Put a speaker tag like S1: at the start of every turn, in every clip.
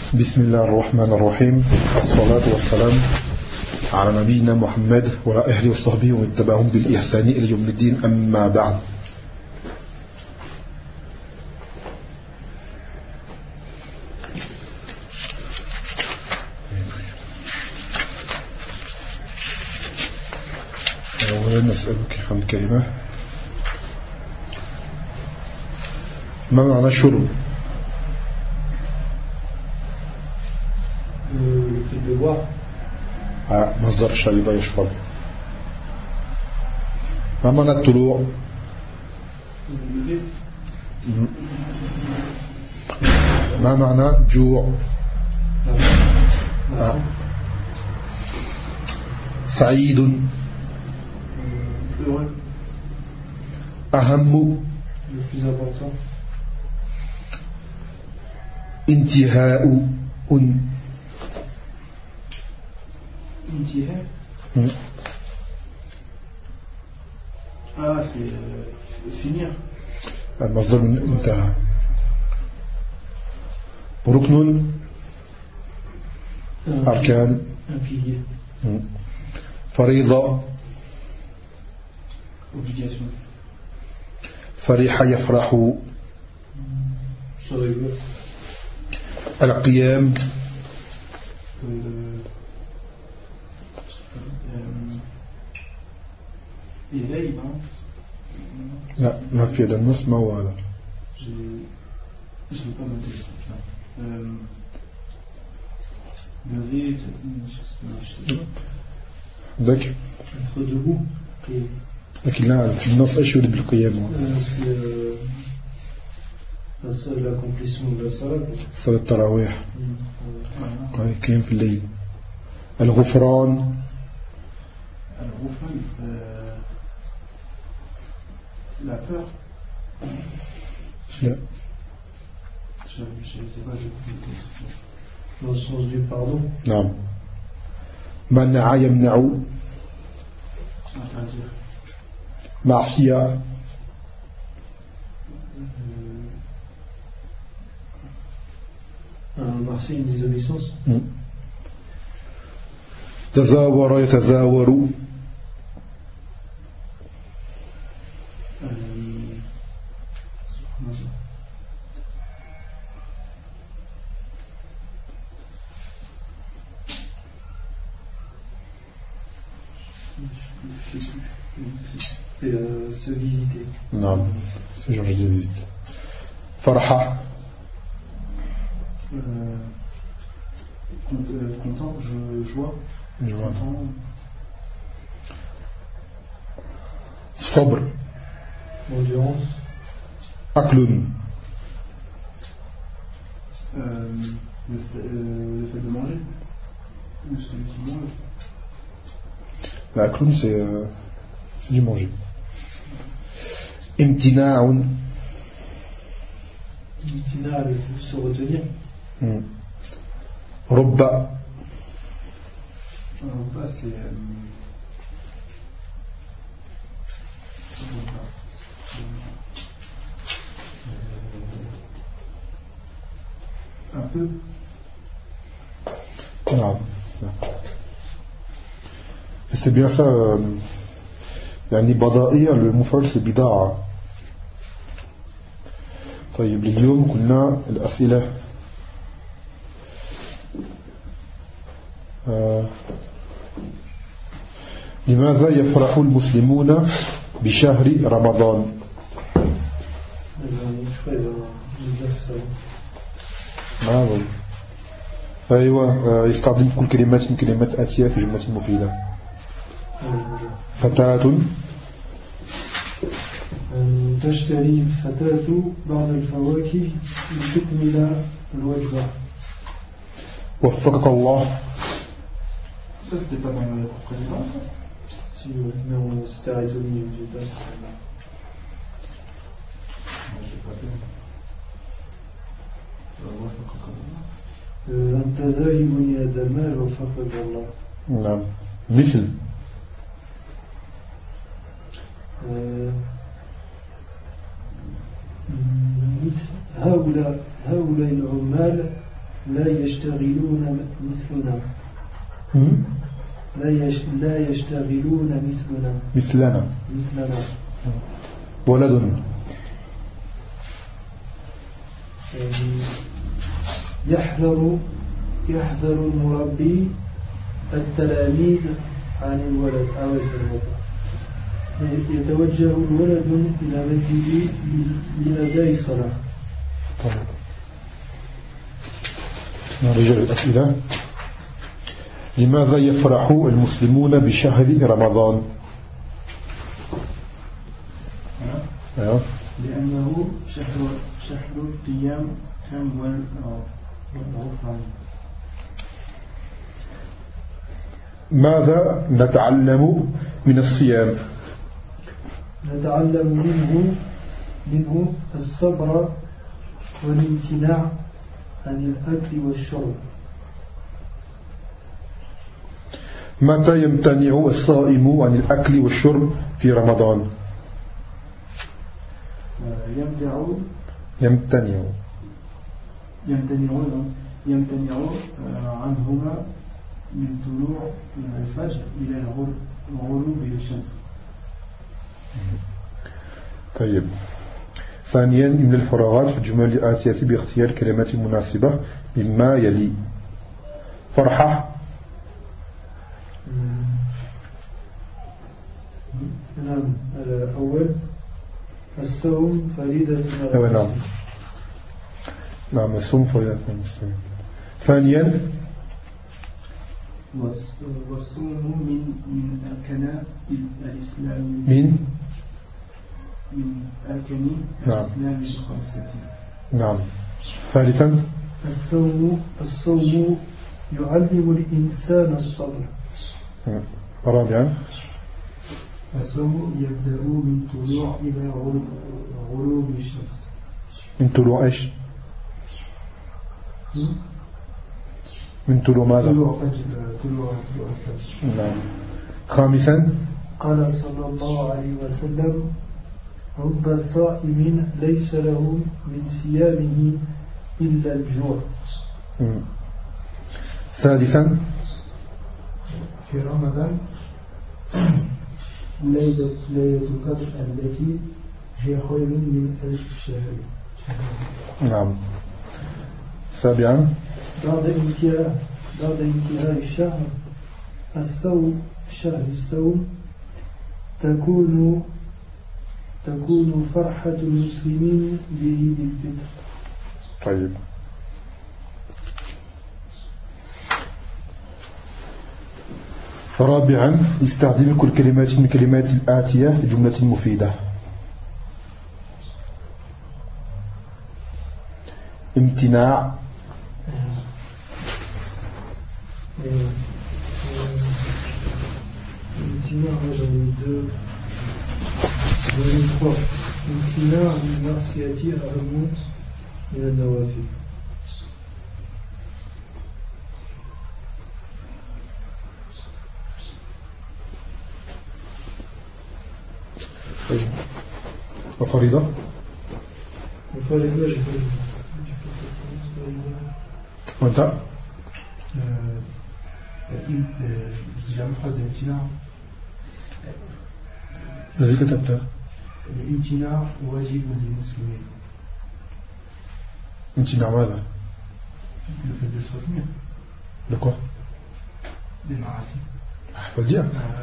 S1: بسم الله الرحمن الرحيم الصلاة والسلام على نبينا محمد وعلى أهله وصحبه ومن تبعهم بالإحسان إلى يوم الدين أما بعد. أولا نسألك عن كلمة، ما معنى شرب؟ مصدر شرب يشرب. ما معنى الطلوع؟ ما معنى جوع؟ سعيد. أهم. انتهاء.
S2: انتهاء. c'est finir.
S1: المصدر من انتهى. ركن. أركان. فريضة.
S2: obligation.
S1: فرح يفرح. القيام.
S2: éveil, non?
S1: لا ما في هذا النص، ما هو هذا.
S2: Je l'ai pas noté. Lever,
S1: عندك؟
S2: être debout.
S1: لكن لا في النص ايش يريد بالقيام؟
S2: c'est l'accomplissement de la salat.
S1: صلاة التراويح. قيام في الليل. الغفران.
S2: La peur.
S1: لا.
S2: Je sais pas, dans le sens du pardon.
S1: نعم. منع يمنع. معصية.
S2: Marseille, une désobéissance.
S1: تزاور يتزاور.
S2: C'est se visiter.
S1: Non, c'est genre de visite. Farha.
S2: Content, joie.
S1: Content. Sobre.
S2: Endurance.
S1: Aklun.
S2: Le fait de manger. Ou celui qui mange.
S1: Aklun, c'est du manger. Imtina'un.
S2: Imtina, se retenir.
S1: Robba.
S2: Robba, c'est un peu.
S1: Non. C'est bien ça. يعني بدائية المفرد c'est بداعة. طيب اليوم كنا الأسئلة. لماذا يفرح المسلمون بشهر رمضان؟ أيوة يستخدم كل كلمات من كلمات آتية في جملة مفيدة. فتاة.
S2: تشتري الفتاة بعض الفواكه لتكمل الوجبة.
S1: وفقك الله.
S2: Ça c'était pas dans la précédente, ça? Si, mais c'était arrêté au milieu du tas. J'ai pas fait. أنت ذاهب يا دمار وفقك الله.
S1: نعم. مثل
S2: هؤلاء العمال لا يشتغلون مثلنا لا يشتغلون مثلنا
S1: ولد
S2: يعني يحذر المربي التلاميذ عن الولد أو الزلمة. يتوجه الولد إلى مسجد لأداء الصلاة.
S1: طيب نرجع الأسئلة. لماذا يفرح المسلمون بشهر رمضان؟
S2: لأنه شهر القيام والغفران.
S1: ماذا نتعلم من الصيام؟
S2: نتعلم منه الصبر والامتناع عن الأكل والشرب.
S1: متى يمتنع الصائم عن الأكل والشرب في رمضان؟
S2: يمتنع عنهما من طلوع الفجر إلى غروب الشمس.
S1: طيب ثانيا من الفراغات في الجمل الآتية باختيار كلمات مناسبة مما يلي. فرحة.
S2: نعم. الأول الصوم فريضة.
S1: نعم الصوم فريضة المسلمين. ثانيا
S2: والصوم من أركان الإسلام من أركان الإسلام الخمسة.
S1: نعم. ثالثا
S2: الصوم يعلم الإنسان الصبر.
S1: رابعا
S2: الصوم يبدأ من طلوع إلى غروب الشمس.
S1: من طلوع إيش؟ من طلوع ماذا؟
S2: طلوع الفجر.
S1: نعم. خامسا
S2: قال صلى الله عليه وسلم رب صائم ليس له من صيامه إلا الجوع.
S1: سادسا
S2: في رمضان ليلة القدر التي هي خير من 1000 شهر.
S1: نعم. سابعا
S2: بعد انتهاء الشهر شهر الصوم تكون فرحة المسلمين بعيد الفطر.
S1: طيب رابعا استخدم كل كلمات من كلمات الآتية لجملة مفيدة. امتناع.
S2: امتناع من المعصية أهم من النوافل.
S1: وفريضة. وانت الذي كتبته.
S2: الامتناع واجب للمسلمين.
S1: امتناع ماذا؟ لكوا
S2: للمعاصي.
S1: فالجاء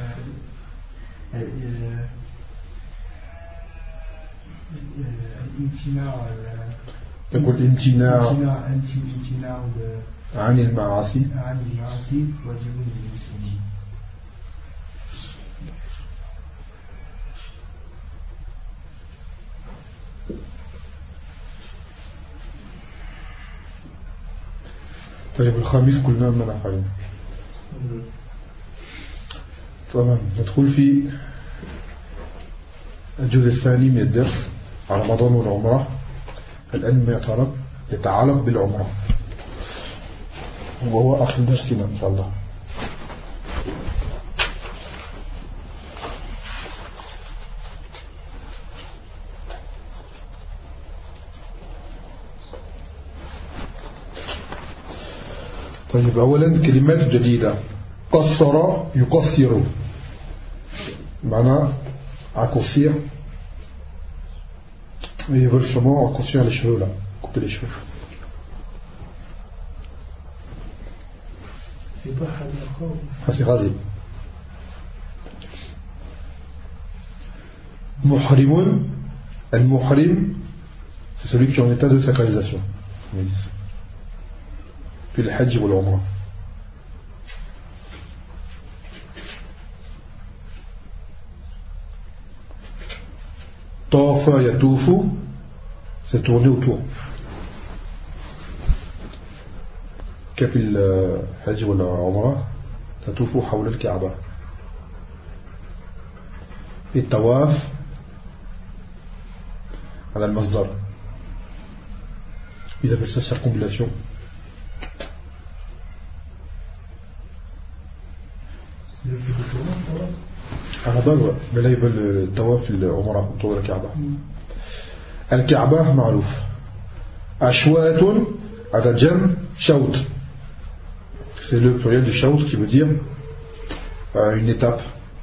S2: الامتناع
S1: تقول امتناع عن المعاصي
S2: واجب للمسلمين.
S1: طيب الخامس قلنا ما نفعل. تمام. ندخل في الجزء الثاني من الدرس على رمضان والعمرة. الآن ما يتعلق بالعمرة وهو آخر درسنا إن شاء الله. طيب أولا كلمات جديدة. قصر يقصر معنى raccourcir. Mais ils veulent sûrement raccourcir les cheveux là, couper les cheveux.
S2: C'est pas halakha.
S1: Ah, c'est rasé. Muhrimun, al-muhrim, c'est celui qui est en état de sacralisation. Puis le hajj ou l'umrah. Tawafa yatufu, c'est tourner autour. كيف الحج ولا عمره تطوف حول الكعبة. الطواف على المصدر ils appellent ça circumambulation. À la base, mais là ils veulent le tawaf العمره autour de la Kaaba. الكعبة معروف. أشواط على جمع شوط. C'est le pluriel du shaut qui veut dire une étape.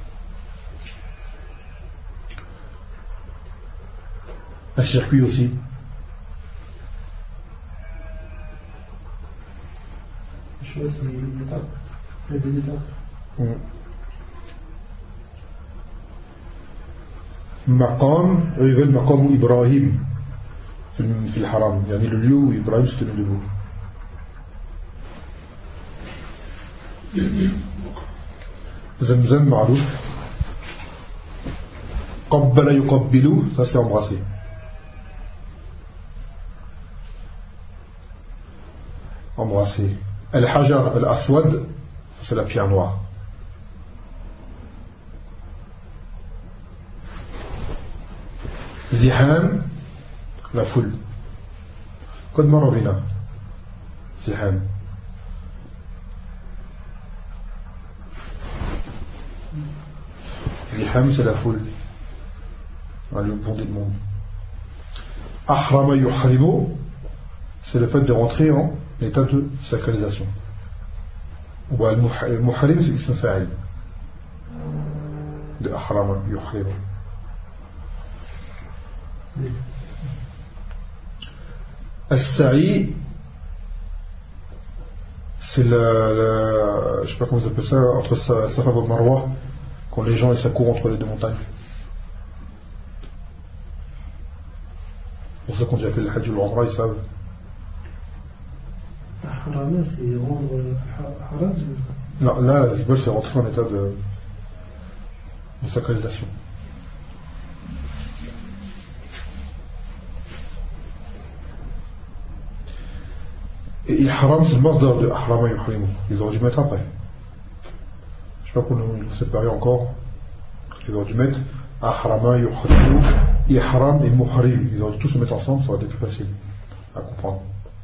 S1: Un circuit aussi.
S2: Je sais pas si c'est une étape. Il y a des étapes.
S1: Maqam, eux ils veulent Maqam Ibrahim. في الحرم. يعني le lieu où Ibrahim se tenait debout. Zamzam معروف. قبل يقبل, ça c'est embrasser. Embrasser. Al-Hajar al-Aswad, c'est la pierre noire. Zihan, la foule. Code Marobina. Zihan. Ziham, c'est la foule. Le bondé de monde. Ahrama yuhrimu, c'est le fait de rentrer en état de sacralisation. Ou al-muhrim, c'est ism fa'il. De ahrama yuhrimu. As-sa'i, c'est je sais pas comment vous appelez ça, entre Safa et Marwa, quand les gens ils courent entre les deux montagnes. Pour ça qu'on a déjà fait le Hajj ou l'Umrah, ils savent.
S2: Harama, c'est rendre Haraj.
S1: Non, là, ils veulent c'est rentrer en état de sacralisation. Et Ihram, c'est le masdar de Ahrama yuhrimu. Ils auraient dû mettre après. Je sais pas pour nous séparer encore. Ils auraient dû mettre Ahrama yuhrimu, Ihram et Muhrim. Ils auraient dû tous se mettre ensemble, ça aurait été plus facile à comprendre.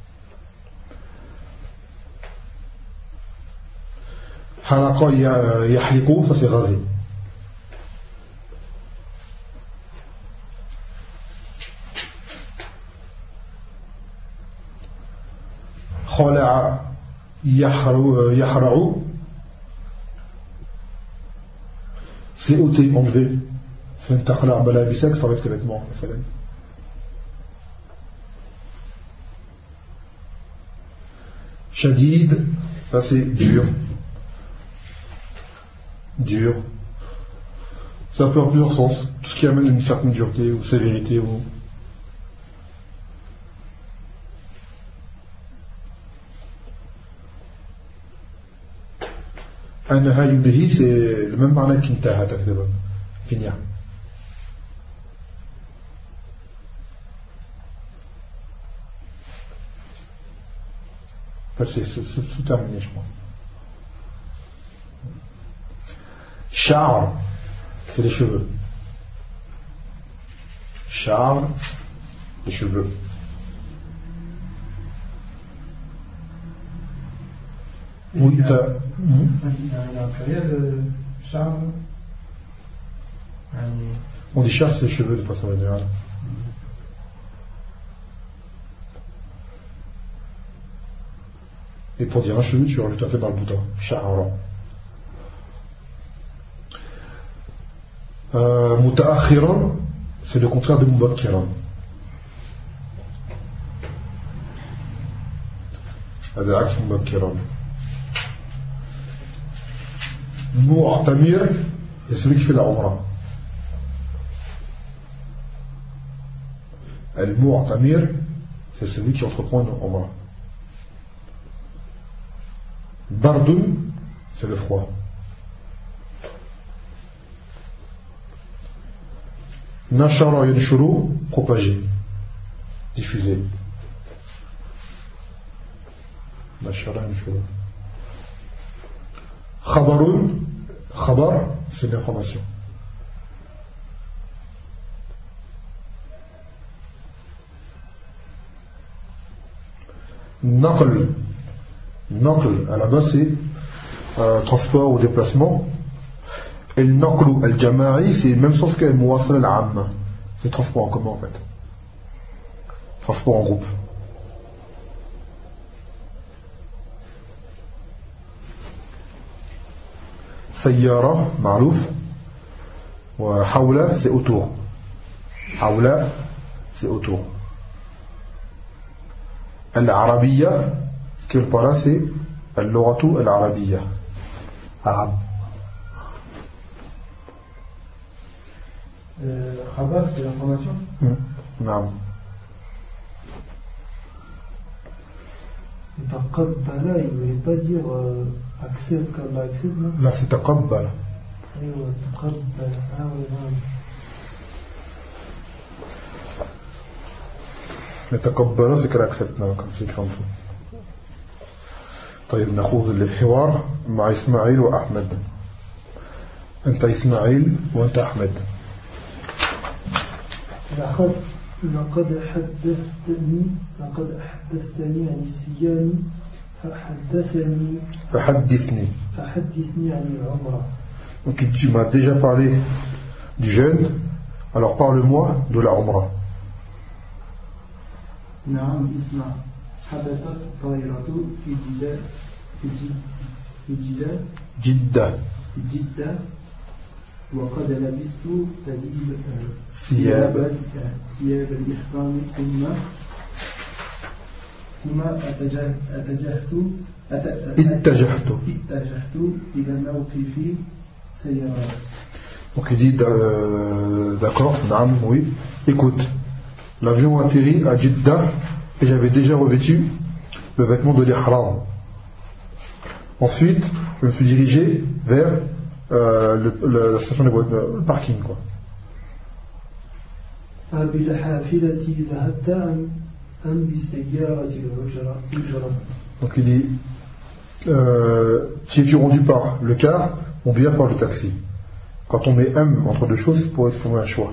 S1: Halaqa yahliqu, ça c'est rasé. Khala'a yahra'u, c'est ôter, enlever. C'est une taqla' balabisa, que t'enlèves tes vêtements. Shadid, ça c'est dur. Dur. Ça peut avoir plusieurs sens. Tout ce qui amène une certaine dureté ou sévérité ou. Anaha yubihi, c'est le même marna qu'intaha takdaban. Finir. C'est terminé, je crois. Char, c'est les cheveux. Char, les cheveux. Oui,
S2: il y a un pluriel, char.
S1: On dit char, c'est les cheveux de façon générale. Et pour dire un cheveu, tu rajoutes un peu marbuta, sha'ara. Muta'akhiran, c'est le contraire de mubakkiran. هذا عكس مبكرا. Mu'tamir, c'est celui qui fait la umrah. Al-Mu'tamir, c'est celui qui entreprend une umrah. Bardun, c'est le froid. Nashara yanshuru, propager, diffuser. Nashara yanshuru. Khabarun, khabar, c'est l'information. Naql, naql, à la base c'est transport ou déplacement. Et le naql al-jama'i, c'est le même sens que le muwassal al-amma. C'est transport en commun en fait. Transport en groupe. Sayyara, ma'louf. Wa hawla, c'est autour. Hawla, c'est autour. Al-Arabiyya, ce qui veut par là, c'est Al-Loratu Al-Arabiyya. Arabe.
S2: Khabar, c'est l'information.
S1: Non.
S2: Taqabbala, il ne voulait pas dire accepte comme accepte, non?
S1: Là, c'est taqabbala.
S2: Taqabbala, ah oui, non.
S1: Mais taqabbala, c'est qu'elle accepte, non, comme c'est écrit en dessous. طيب ناخذ الحوار مع إسماعيل وأحمد. أنت إسماعيل وأنت أحمد.
S2: لقد حدثتني عن الصيام فحدثني عن العمرة.
S1: Donc tu m'as déjà parlé du jeûne, alors parle-moi de la umrah.
S2: نعم اسمع حدثت الطائرة في جدة وقد لبست ثياب الإحرام ثم اتجهت إلى موقف سيارات.
S1: Donc il dit d'accord, naam, oui. Écoute, l'avion atterrit à Jeddah et j'avais déjà revêtu le vêtement de l'ihram. Ensuite, je me suis dirigé vers la station de voiture, le parking, quoi. Donc il dit si tu es rendu par le car ou bien par le taxi. Quand on met M entre deux choses, c'est pour exprimer un choix.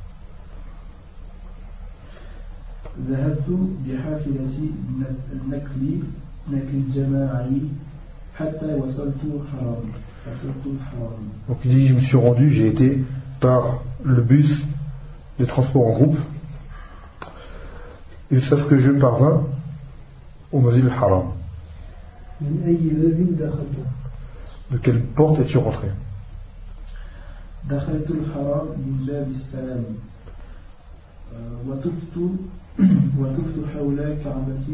S1: Donc il dit je me suis rendu, j'ai été par le bus de transport en groupe jusqu'à ce que je parvins au Masjid al-Haram. De quelle porte es-tu rentré?
S2: دخلت الحرام من باب السلام وطفت حول كعبتي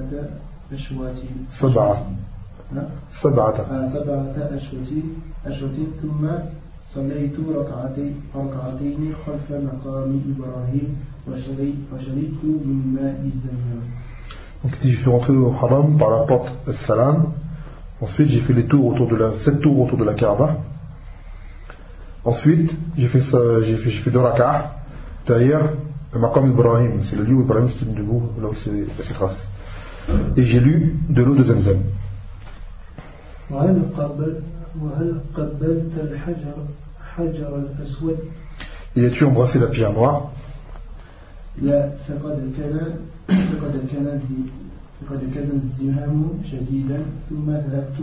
S2: سبعة أشواط ثم صليت ركعتين خلف مقام إبراهيم وشربت من ماء زمزم.
S1: Donc je suis rentré au Haram par la porte Salam. Ensuite j'ai fait 7 tours autour de la Kaaba. Ensuite j'ai fait 2 rak'ah derrière le Maqam Ibrahim, c'est le lieu où Ibrahim se tient debout, là où c'est ses traces. Et j'ai lu de l'eau de Zamzam. Et as-tu embrassé la pierre noire?
S2: فقد كان الزمام شديدا ثم ذهبت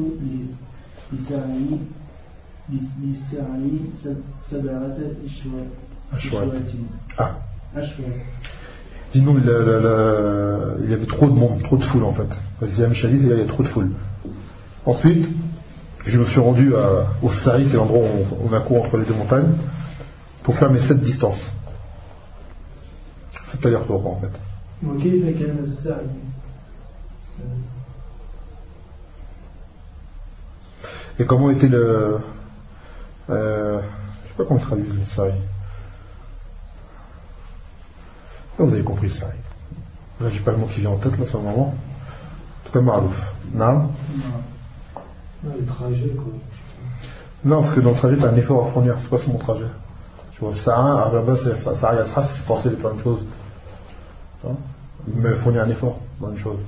S2: لسعي 7 أشواط.
S1: Je dis non, il y avait trop de monde, trop de foule en fait. Vas-y, Michalis, il y a trop de foule. Ensuite, je me suis rendu au Sa'i, c'est l'endroit où on a cours entre les deux montagnes, pour faire mes 7 distances. 7 allers-retours en fait. Et comment était le... je sais pas comment ils traduisent le Sa'i. Vous avez compris ça. Là, j'ai pas le mot qui vient en tête, là, c'est un moment. En tout cas, Ma'alouf. Non,
S2: le trajet, quoi.
S1: Non, parce que dans le trajet, t'as un effort à fournir. C'est quoi ce mon trajet? Tu vois, ça, à la base, ça, c'est forcé de faire une chose. Mais fournir un effort dans une chose.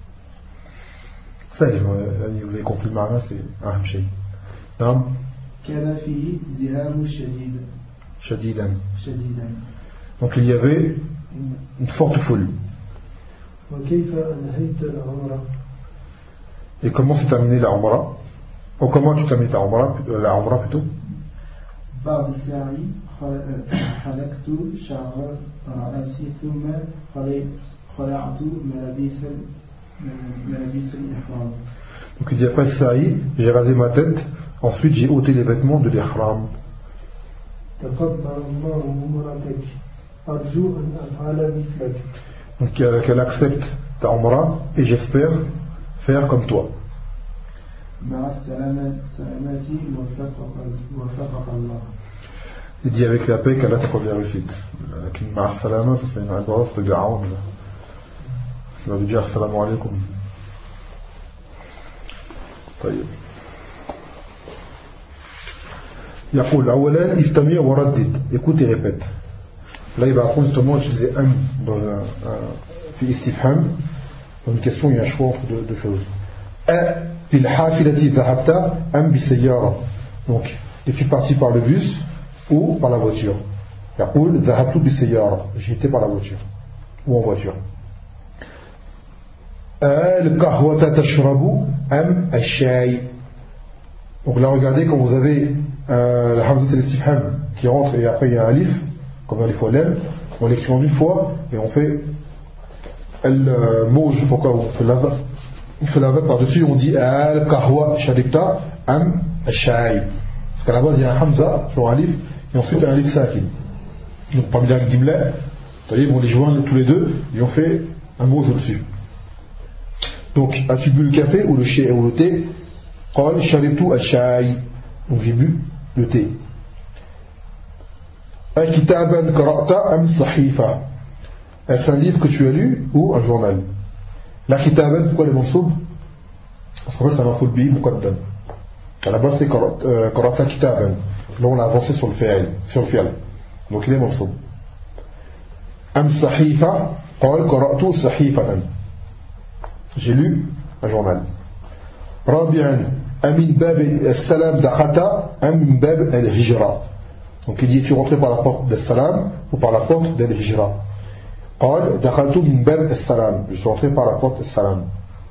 S1: Ça, vous avez compris le marin, c'est un hamshay. Non? Shadidan. Donc, il y avait une forte foule. Et comment s'est terminée la Umrah? Ou comment tu termines la Umrah plutôt? Donc il dit après Sa'i, j'ai rasé ma tête, ensuite j'ai ôté les vêtements de l'ihram. Donc qu'elle accepte ta Umrah et j'espère faire comme toi. Il dit avec la paix qu'Allah t'accorde la réussite. Ma'a salama, ça fait une adresse de Ga'aoun. Tu vas lui dire assalamu alaikum. طيب. يقول أولا استمع وردد. Écoute et répète. Là il va apprendre justement à utiliser dans في istifham. Dans une question il y a un choix entre deux choses. بالحافلة ذهبت أم بالسيارة. Donc es-tu parti par le bus ou par la voiture? يقول ذهبت بالسيارة. J'ai été par la voiture ou en voiture. القهوة تشرب أم الشاي. Donc là regardez quand vous avez la hamzat al-istifham qui rentre et après il y a un alif comme alif ou lam, on l'écrit en une fois et on fait al-mouj, on fait la vague par-dessus, on dit al-qahwa sharibta am al-shay. Parce qu'à la base il y a un hamza sur un alif et ensuite un alif sakin. Donc parmi les gimla, on les joint tous les deux et on fait un mouj au-dessus. Donc as-tu bu le café ou le thé? قال شربت الشاي. Donc j'ai bu le thé. كتابا قرأت أم صحيفة. Est-ce un livre que tu as lu ou un journal? La kitaban, pourquoi les mansoub? Parce qu'en fait c'est un mafoul bi muqaddam. À la base c'est qara'ta kitaban. Là on l'a avancé sur le fi'l. Donc il est mansoub. Am sahifa, قال قرأت صحيفة. J'ai lu un journal. رابعا أمن باب السلام دخلت أم من باب الهجرة. Donc il dit es-tu rentré par la porte des salam ou par la porte de l'hijra? قال دخلت من باب السلام. Je suis rentré par la porte des salam.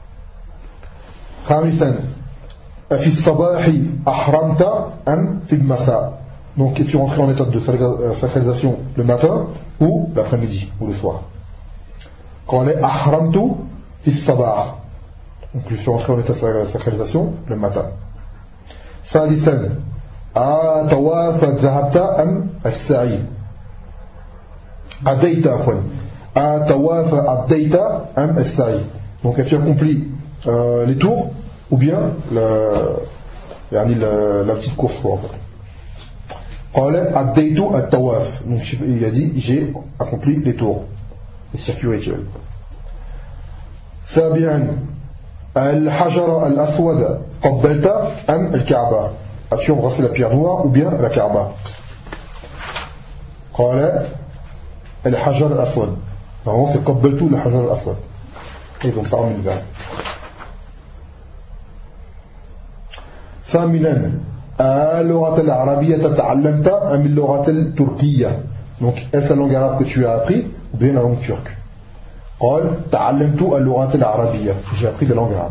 S1: خامسا في الصباح أحرمت أم في المساء. Donc es-tu rentré en état de sacralisation le matin ou l'après-midi ou le soir? قال أحرمت في الصباح. Donc je suis rentré en état de sacralisation le matin. سادسا طواف ذهبت أم السعي. أديت عفوا طواف أديت أم السعي. Donc as-tu accompli les tours ou bien la petite course quoi en fait. قال أديت الطواف. Donc il a dit j'ai accompli les tours, les circuits rituels. سابعا الحجر الأسود قبلت أم الكعبة. As-tu embrassé la pierre noire ou bien la Kaaba? قال الحجر الأسود. Normalement c'est قبلت الحجر الأسود. Et donc parmi le verbe. ثامنا اللغة العربية تعلمت أم اللغة التركية. Donc est-ce la langue arabe que tu as appris ou bien la langue turque? قال تعلمت اللغة العربية. J'ai appris la langue arabe.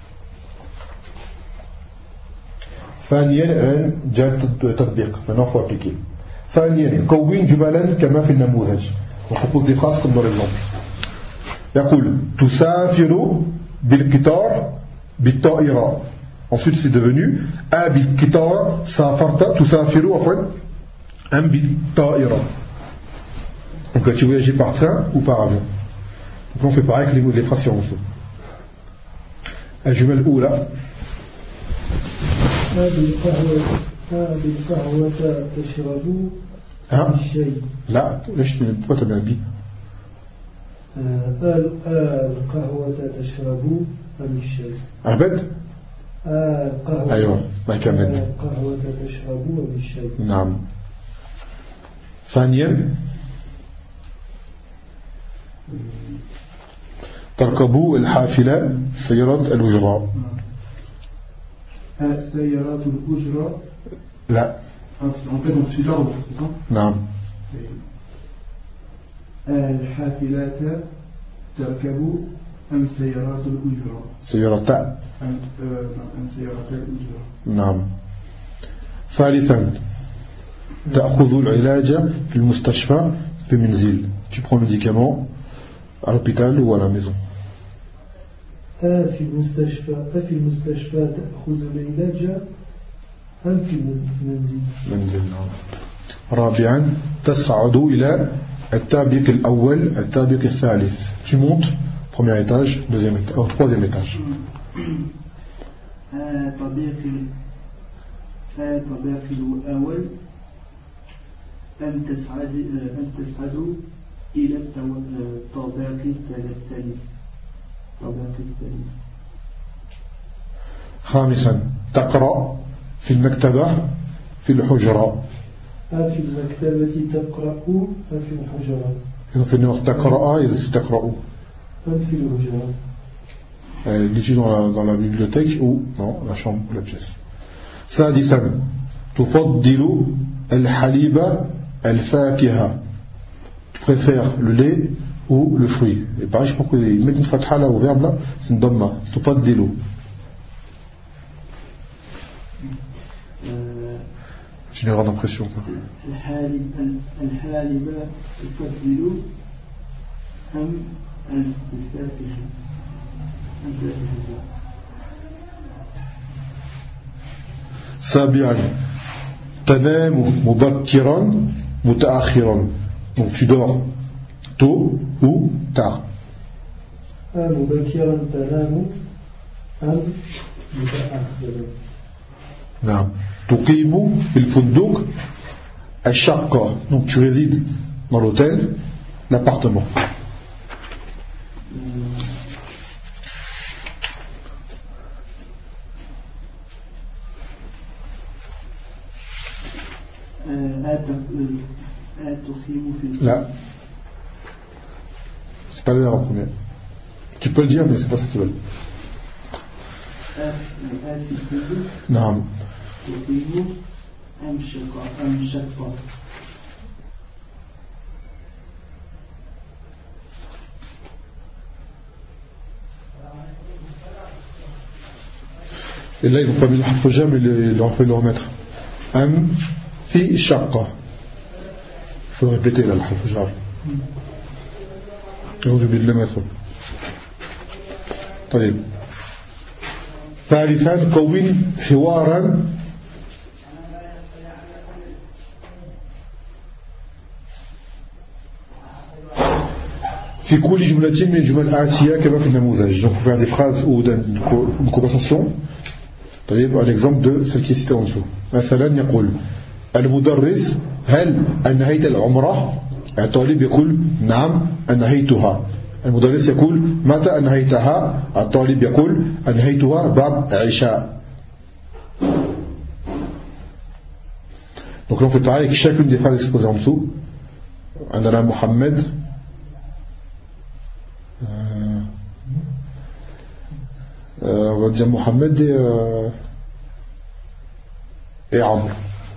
S1: ثانيا جاء التطبيق. Maintenant il faut appliquer. ثانيا كون جملا كما في النموذج. On propose des phrases comme dans l'exemple. يقول تسافر بالقطار بالطائرة. Ensuite c'est devenu بالقطار سافرت تسافر عفوا بالطائرة. Donc là tu voyages par train ou par avion. Donc là on fait pareil avec les phrases sur en dessous. الجملة الأولى
S2: بالقهوة تشرب الشاي.
S1: لا ليش pourquoi t'as mis un bi
S2: القهوة تشرب الشاي.
S1: عبد
S2: القهوة
S1: أيوة ما كمل
S2: القهوة تشرب الشاي.
S1: نعم. ثانيا تركبوا الحافلة سيارات الأجرة.
S2: سيارات الأجرة.
S1: لا
S2: En fait, on suit l'ordre, c'est ça?
S1: نعم.
S2: الحافلات تركب أم سيارات الأجرة؟
S1: سيارتا.
S2: أم سيارات الأجرة.
S1: نعم. ثالثا تأخذ العلاج في المستشفى في منزل. Tu prends le médicament à l'hôpital ou à la maison.
S2: في المستشفى تأخذ العلاج أم في المنزل؟
S1: منزل نعم. رابعا تصعد إلى الطابق الأول الطابق الثالث. Tu montes premier étage deuxième étage ou troisième étage.
S2: الطابق الأول أن تصعد إلى الطابق الثالث.
S1: خامسا تقرأ في المكتبة في الحجرة.
S2: في المكتبة تقرأ في الحجرة.
S1: إذا في النور تقرأ إذا تقرأ
S2: في الحجرة.
S1: l'étude dans la bibliothèque ou dans la chambre ou la pièce. سادسا تفضل الحليب الفاكهة. Tu préfères le lait ou le fruit. Et pareil, je sais pas pourquoi ils mettent une fatha là au verbe là, c'est une dhamma. تفضل. Tu n'auras d'impression.
S2: الحالب تفضل أم الفاكهة.
S1: سابعا تنام مبكرا متأخرا. Donc tu dors tôt ou tard.
S2: مبكرا تنام أم متأخرا.
S1: نعم. تقيم في الفندق الشقة. Donc tu résides dans l'hôtel, l'appartement. Là, c'est pas le verbe en premier. Tu peux le dire, mais c'est pas ça qu'ils veulent. Non. Et là, ils n'ont pas mis le harf mais ils ont fait le remettre. Am fi shaqqa. Il faut le répéter là, le harf jar. أعوذ بالله من الشيطان. طيب. ثالثا كون حوارا في كل جملة من الجمل الآتية كما في النموذج. Donc, pour faire des phrases ou une conversation. طيب, un exemple de celle qui est citée en dessous. مثلا يقول المدرس هل أنهيت العمرة؟ الطالب يقول نعم أنهيتها. المدرس يقول متى أنهيتها؟ الطالب يقول أنهيتها بعد عشاء. Donc là on fait pareil avec chacune des phrases exposées en dessous. عندنا محمد on va dire Mohamed et Amr.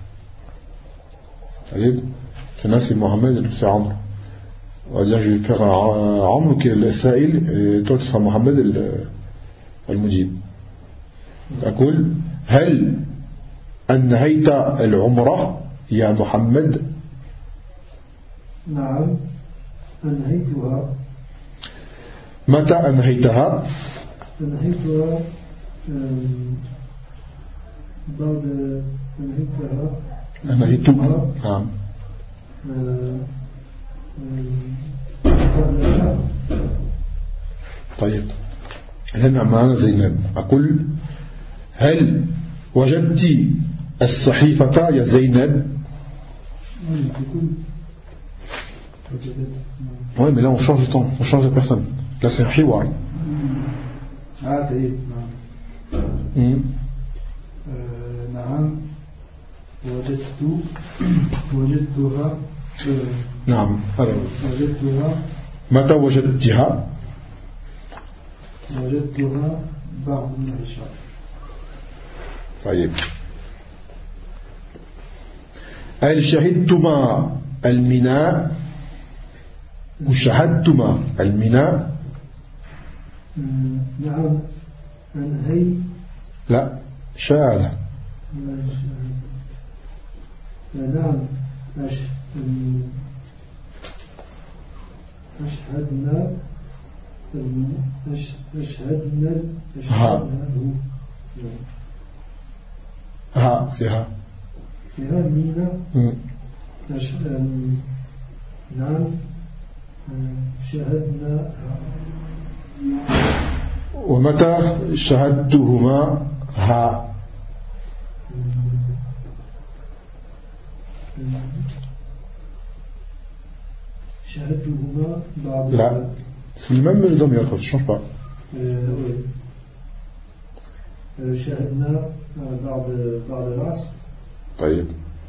S1: طيب هنا c'est Mohamed et c'est Amr. On va dire je vais faire Amr qui est le Sa'il et toi tu seras Mohamed المجيب. أقول هل أنهيت العمرة يا محمد؟
S2: نعم أنهيتها.
S1: متى أنهيتها؟
S2: أنهيتها بعد أنهيتها.
S1: أنهيتها. نعم. طيب هنا معنا زينب. أقول هل وجدت الصحيفة يا زينب؟ Oui, mais là on change de temps, on change de personne. Là c'est un hiwar.
S2: Ah, طيب. نعم. وجدتها.
S1: نعم هذا.
S2: وجدتها.
S1: متى وجدتها؟
S2: وجدتها بعد العشاء.
S1: طيب هل شهدتما الميناء؟ وشهدتما الميناء؟
S2: نعم. أنهي.
S1: لا شهادة.
S2: نعم. أشهدنا.
S1: ها سيها
S2: مينا. نعم شهدنا.
S1: ومتى شهدتهما ها؟
S2: شهدتهما بعد.
S1: لا c'est le même ضمير ne change pas.
S2: شهدنا بعد العصر.
S1: طيب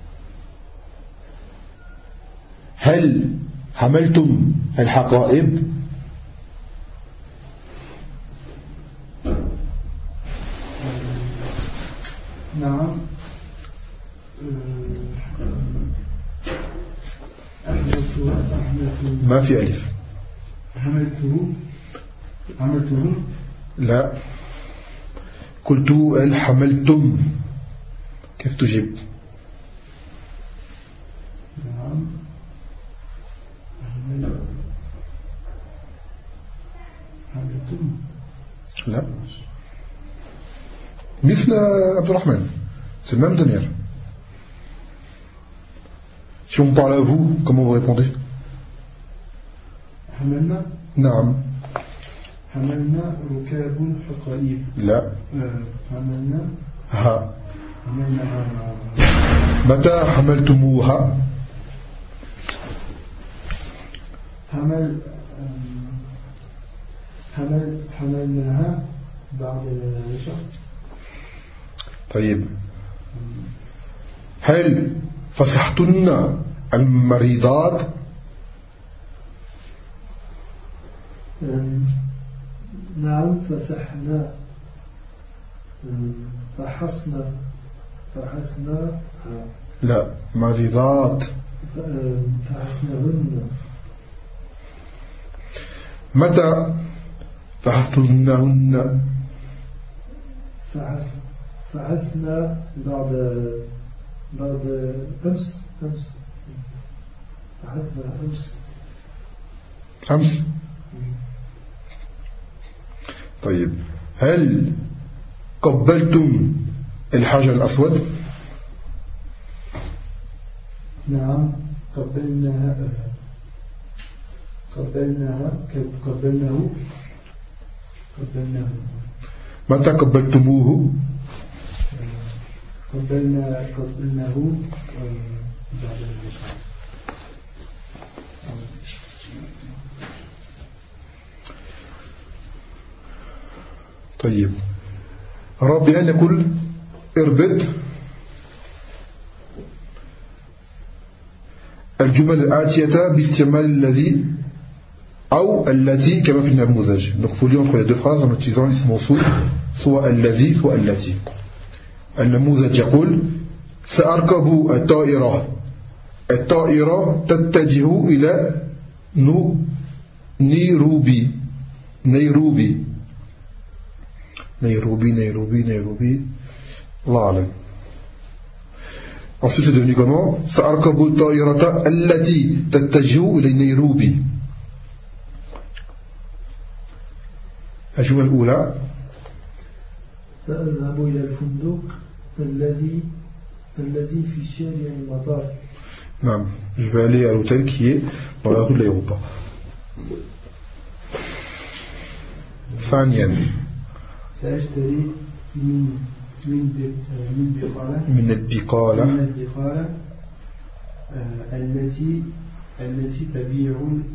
S1: هل حملتم الحقائب؟
S2: نعم.
S1: ما في ألف.
S2: حملته.
S1: لا قلت هل حملتم؟ كيف تجيب؟
S2: نعم. حملتم.
S1: لا مثل عبد الرحمن c'est le même demi-heure. Si on parle à vous, comment vous répondez?
S2: حملنا.
S1: نعم.
S2: حملنا ركاب حقائب.
S1: لا.
S2: حملنا.
S1: ها.
S2: حملنا.
S1: متى حملتموها؟
S2: حملناها بعد العشاء.
S1: طيب هل فسحتن المريضات؟
S2: نعم فسحنا. فحصنا.
S1: لا مريضات.
S2: فحصناهن.
S1: متى فحصتنهن؟
S2: فحصنا بعد أمس. فحصنا
S1: أمس. طيب هل قبلتم الحجر الأسود؟
S2: نعم قبلناه.
S1: متى قبلتموه؟
S2: قبلناه بعد العشاء.
S1: طيب رابعا نقول اربط الجمل الآتية باستعمال الذي أو التي كما في النموذج. Donc il faut lire entre les deux phrases en utilisant l'ism mawsoul soit الذي soit التي. النموذج يقول سأركب الطائرة. الطائرة تتجه إلى نيروبي. الله أعلم. Ensuite c'est devenu comment؟ سأركب الطائرة التي تتجه إلى نيروبي. الجملة الأولى
S2: سأذهب إلى الفندق الذي في شارع المطار.
S1: نعم, je vais aller à l'hôtel qui est dans la rue de l'aéroport. ثانيا
S2: سأشتري من
S1: البقالة
S2: التي تبيع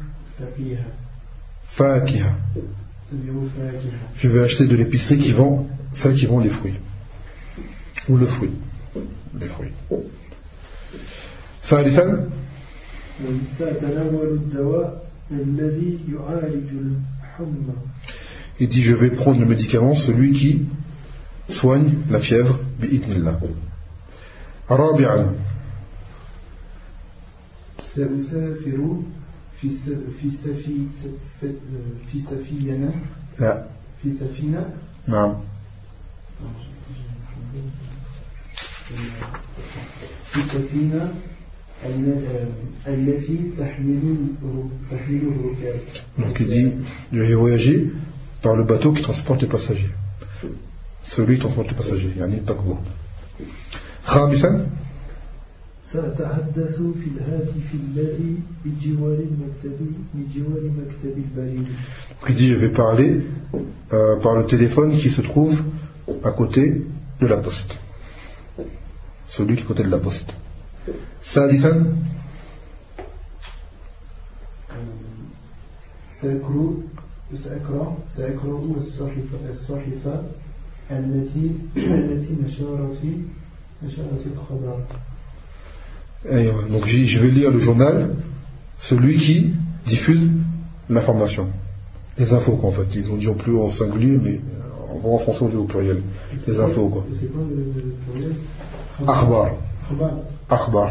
S1: فاكهة. Je vais acheter de l'épicerie qui vend, celle qui vend les fruits. Ou le fruit. Les fruits. ثالثا
S2: سأتناول الدواء الذي يعالج الحمى.
S1: Il dit je vais prendre le médicament, celui qui soigne la fièvre بإذن رابعا
S2: سأسافر في سفينة
S1: نعم
S2: في سفينة التي تحمل الركاب.
S1: Donc il dit je vais voyager par le bateau qui transporte les passagers, celui qui transporte les passagers, يعني الباكبورد. خامسا
S2: سأتحدث في الهاتف الذي بجوار مكتب البريد.
S1: Il dit je vais parler par le téléphone qui se trouve à côté de la poste, celui qui est à côté de la poste. سادسا
S2: سأقرأ الصحيفة التي نشرت الخبر.
S1: Donc je vais lire le journal, celui qui diffuse l'information, les infos quoi, en fait. Ils ont dit en plus en singulier, mais en français on dit au pluriel. Les infos quoi.
S2: C'est quoi le pluriel?
S1: أخبار.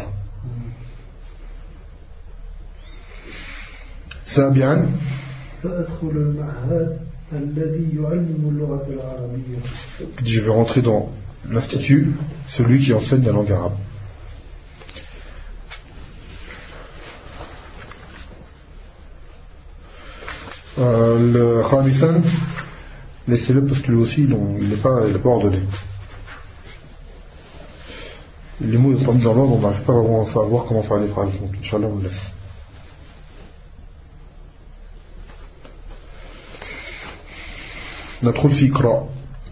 S1: سابعا
S2: سأدخل المعهد الذي يعلم اللغة العربية.
S1: Je vais rentrer dans l'institut, celui qui enseigne la langue arabe. Le khamisan, laissez-le parce que lui aussi il n'est pas ordonné. Les mots ne sont pas mis dans l'ordre, on n'arrive pas vraiment à savoir comment faire les phrases, donc Inch'Allah on le laisse. ندخل في إقراء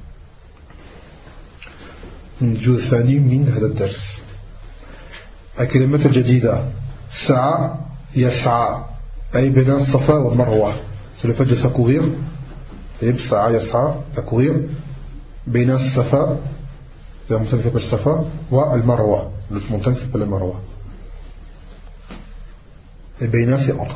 S1: من الجزء الثاني من هذا الدرس. الكلمات الجديدة سعى يسعى أي بين الصفا والمروة, c'est le fait de s'accourir. سعى يسعى accourir بين الصفا, la montagne s'appelle Safa, wa al-Marwa, l'autre montagne s'appelle la Marwa. Et Bayna c'est entre.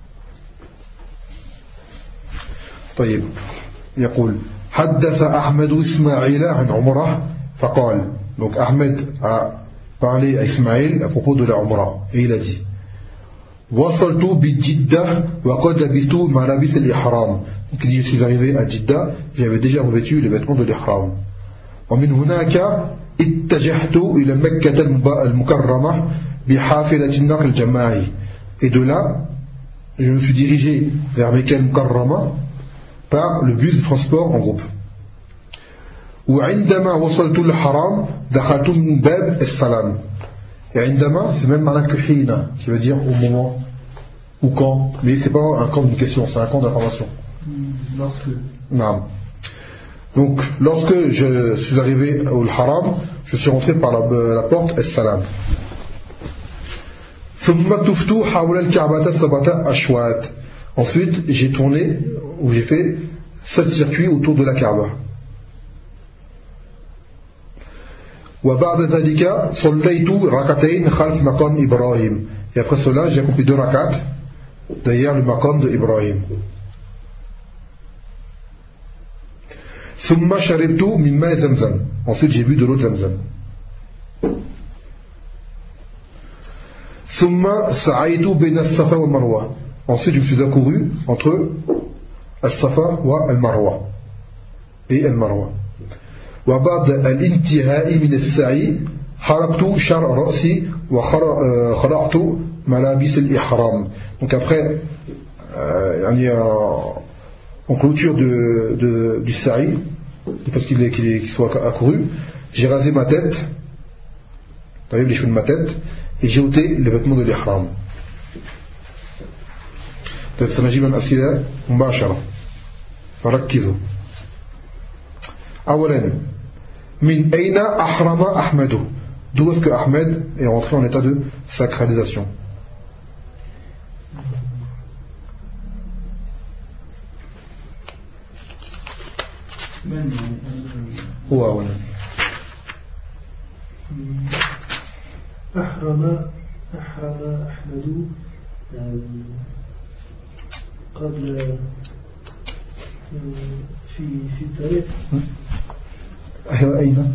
S1: طيب يقول حدث أحمد إسماعيل عن عمره فقال, donc Ahmed a parlé à Ismaïl à propos de la Umrah et il a dit وصلت بجدة وقد لبست ملابس الإحرام. Donc il dit je suis arrivé à Jeddah, j'avais déjà revêtu les vêtements de l'Ihram. ومن هناك اتجهت إلى مكة المكرمة بحافلة النقل الجماعي. Et de là, je me suis dirigé vers Mecca al-Mukarrama par le bus de transport en groupe. وعندما وصلت الحرام دخلت من باب السلام. Et عندما, c'est même malin que حين, qui veut dire au moment ou quand, mais c'est pas un camp de question, c'est un camp d'information.
S2: Lorsque.
S1: Non. Donc, lorsque je suis arrivé au Haram, je suis rentré par la porte As-Salam. Ensuite, j'ai tourné, ou j'ai fait 7 circuits autour de la Kaaba. Et après cela, j'ai accompli 2 rakats derrière le maqam de Ibrahim. ثم شربت من ماء زمزم. Ensuite j'ai bu de l'eau de Zamzam. ثم سعيت بين الصفا والمروة. Ensuite je me suis accouru entre الصفا والمروة et المروة. وبعد الانتهاء من السعي حركت شعر رأسي وخلعت ملابس الإحرام. Donc après en clôture du sa'i, il faut qu'il soit accouru, j'ai rasé ma tête, les cheveux de ma tête, et j'ai ôté les vêtements de l'ihram. فسنجيب الأسئلة مباشرة فركزوا. أولا من أين أحرم أحمد؟ D'où est-ce que Ahmed est rentré en état de sacralisation?
S2: أحرم أحمد قبل في الطريق.
S1: أين؟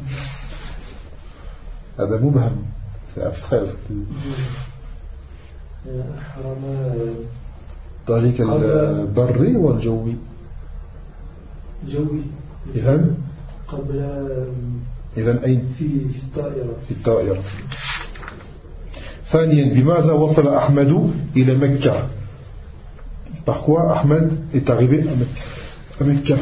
S1: هذا مبهم، c'est abstrait.
S2: أحرم
S1: طريق البري والجوي.
S2: جوي.
S1: إذن
S2: قبل
S1: أين؟
S2: في الطائرة.
S1: في الطائرة. ثانيا بماذا وصل أحمد إلى مكة؟ Par quoi Ahmed est arrivé à Mecca?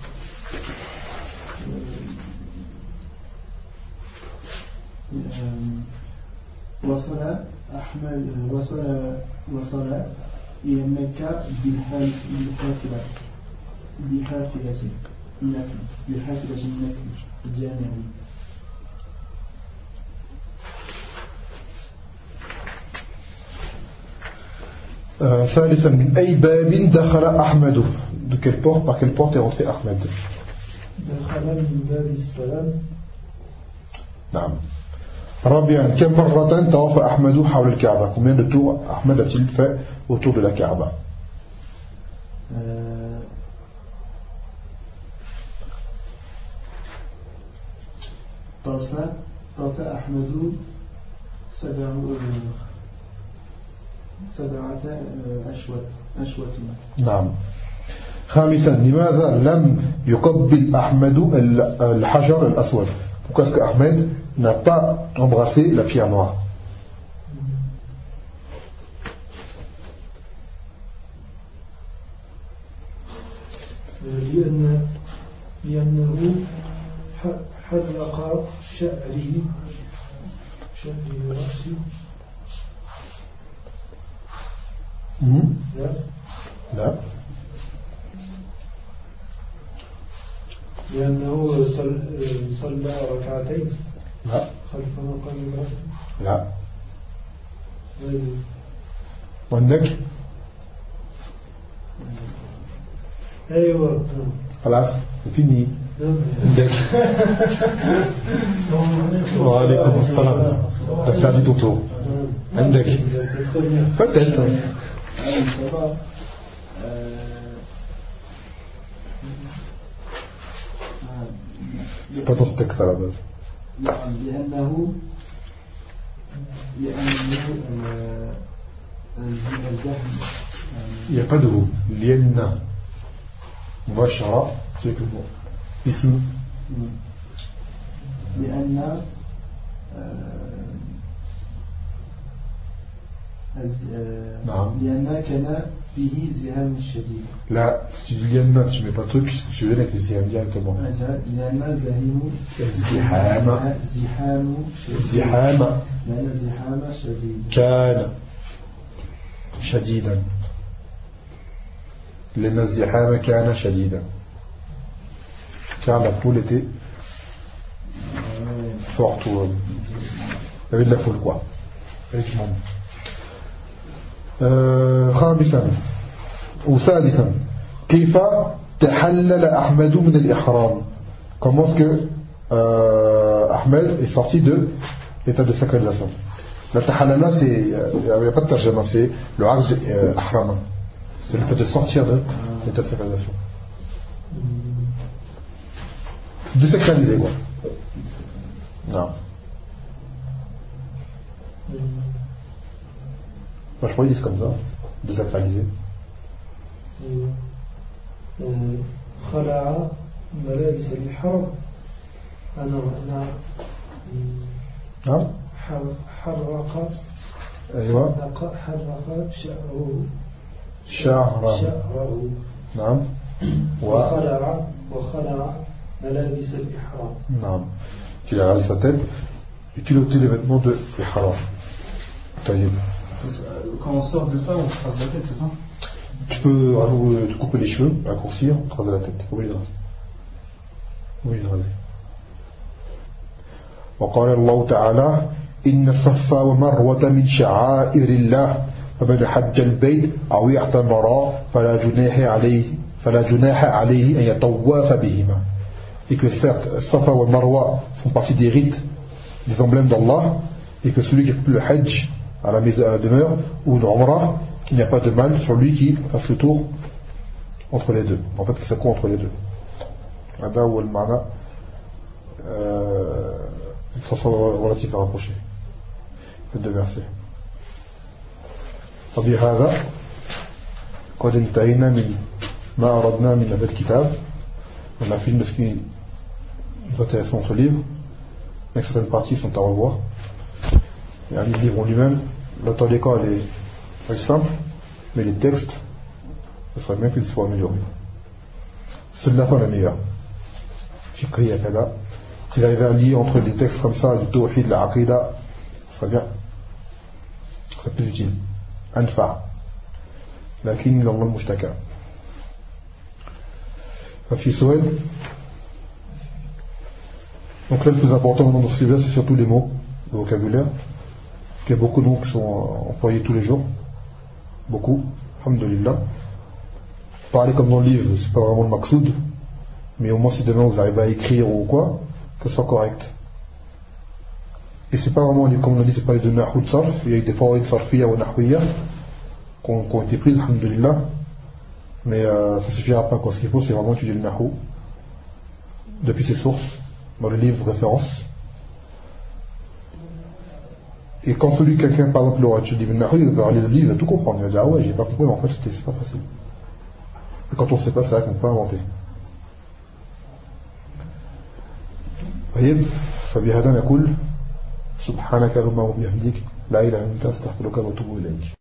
S2: وصل أحمد وصل إلى مكة بالحافلة النقل الجانبي.
S1: ثالثا من أي باب دخل أحمد؟ De quelle porte, par quelle porte est rentré Ahmed?
S2: دخل من باب السلام.
S1: نعم. رابعا كم مرة طاف أحمد حول الكعبة? Combien de tours Ahmed a-t-il fait autour de la Kaaba?
S2: طاف أحمد سبعة أشواط.
S1: نعم. خامسا لماذا لم يقبل أحمد الحجر الأسود? Pourquoi est-ce que Ahmed n'a pas embrassé la pierre noire?
S2: لأنه حلق شعره رأسه.
S1: لا.
S2: لأنه صلى ركعتين.
S1: لا.
S2: خلف مقام إبراهيم.
S1: لا. وعندك؟
S2: أيوة.
S1: خلاص c'est fini. عندك. وعليكم السلام. T'as perdu ton tour. عندك. Peut-être. C'est pas dans ce texte à la base. Il n'y a pas de mot. Lienna. Mubashara, c'est que le mot. Ism.
S2: لأن كان فيه زهام شديد.
S1: Là, si tu dis lienna, tu mets pas de truc, tu viens avec les ziham directement.
S2: لأن زحام شديد.
S1: كان شديدا. لأن الزحام كان شديدا. Car la foule était forte. Il y avait de la foule, quoi. Avec du monde. خامسا وسادسا كيف تحلل أحمد من الإحرام? Comment est-ce que Ahmed est sorti de l'état de sacralisation? La tahallala, il n'y a pas de tarjama, c'est le axe ahrama, c'est le fait de sortir de l'état de sacralisation, de sacraliser, quoi. Non. Moi, je crois qu'ils disent comme ça, désacraliser.
S2: خلع ملابس الإحرام.
S1: نعم.
S2: حرق.
S1: أيوة.
S2: حرق شعره.
S1: شعره. نعم.
S2: وخلع ملابس الإحرام.
S1: Non. Qu'il a rasé sa tête et qu'il ôtait les vêtements de l'ihram.
S3: Quand on sort de ça, on se rase la tête, c'est ça?
S1: Tu peux te couper les cheveux, raccourcir, te raser la tête. Oubliez de raser. Oubliez de raser. وقال الله تعالى إن الصفا والمروة من شعائر الله فمن حج البيت أو اعتمر فلا جناح عليه أن يطوف بهما. Et que certes, Safa ou Marwa font partie des rites, des emblèmes d'Allah, et que celui qui fait le Hajj à la demeure ou le Umrah, qu'il n'y a pas de mal sur lui qui fasse le tour entre les deux. En fait, qu'il s'accourt entre les deux. Ada ou al-Ma'na, il transforme relatif à rapprocher. Les deux versets. وبهذا قد انتهينا من ما أردنا من هذا الكتاب. On a fini de ce qui nous intéresse dans ce livre, mais certaines parties sont à revoir. Et le livre en lui-même, l'auteur d'école est simple, mais les textes, ce serait bien qu'ils soient améliorés. Seule la fin est meilleure. J'ai créé à Kada. S'ils arrivaient à lire entre des textes comme ça, du Tawhid, de la Aqida, ce serait bien. Ce serait plus utile. Anfa. Lakin l'Allah mushtaka. Fafi Soed. Donc là, le plus important dans ce livre, c'est surtout les mots, le vocabulaire. Parce qu'il y a beaucoup de mots qui sont employés tous les jours. Beaucoup. Alhamdulillah. Parler comme dans le livre, c'est pas vraiment le maqsoud. Mais au moins, si demain vous arrivez à écrire ou quoi, que ce soit correct. Et c'est pas vraiment, comme on a dit, c'est pas les de Nahou de Sarf. Il y a eu des fawaïd Sarfiya ou Nahouya qui ont été prises, alhamdulillah. Mais ça suffira pas, quoi. Ce qu'il faut, c'est vraiment étudier le Nahou depuis ses sources, dans le livre de référence. Et quand quelqu'un, par exemple, aura étudié le Nahou, il va lire le livre, il va tout comprendre. Il va dire, ah ouais, j'ai pas compris, mais en fait, c'est pas facile. Et quand on sait pas, c'est vrai qu'on peut inventer. طيب فبهذا نقول سبحانك اللهم وبحمدك لا إله إلا أنت أستغفرك وأتوب إليك.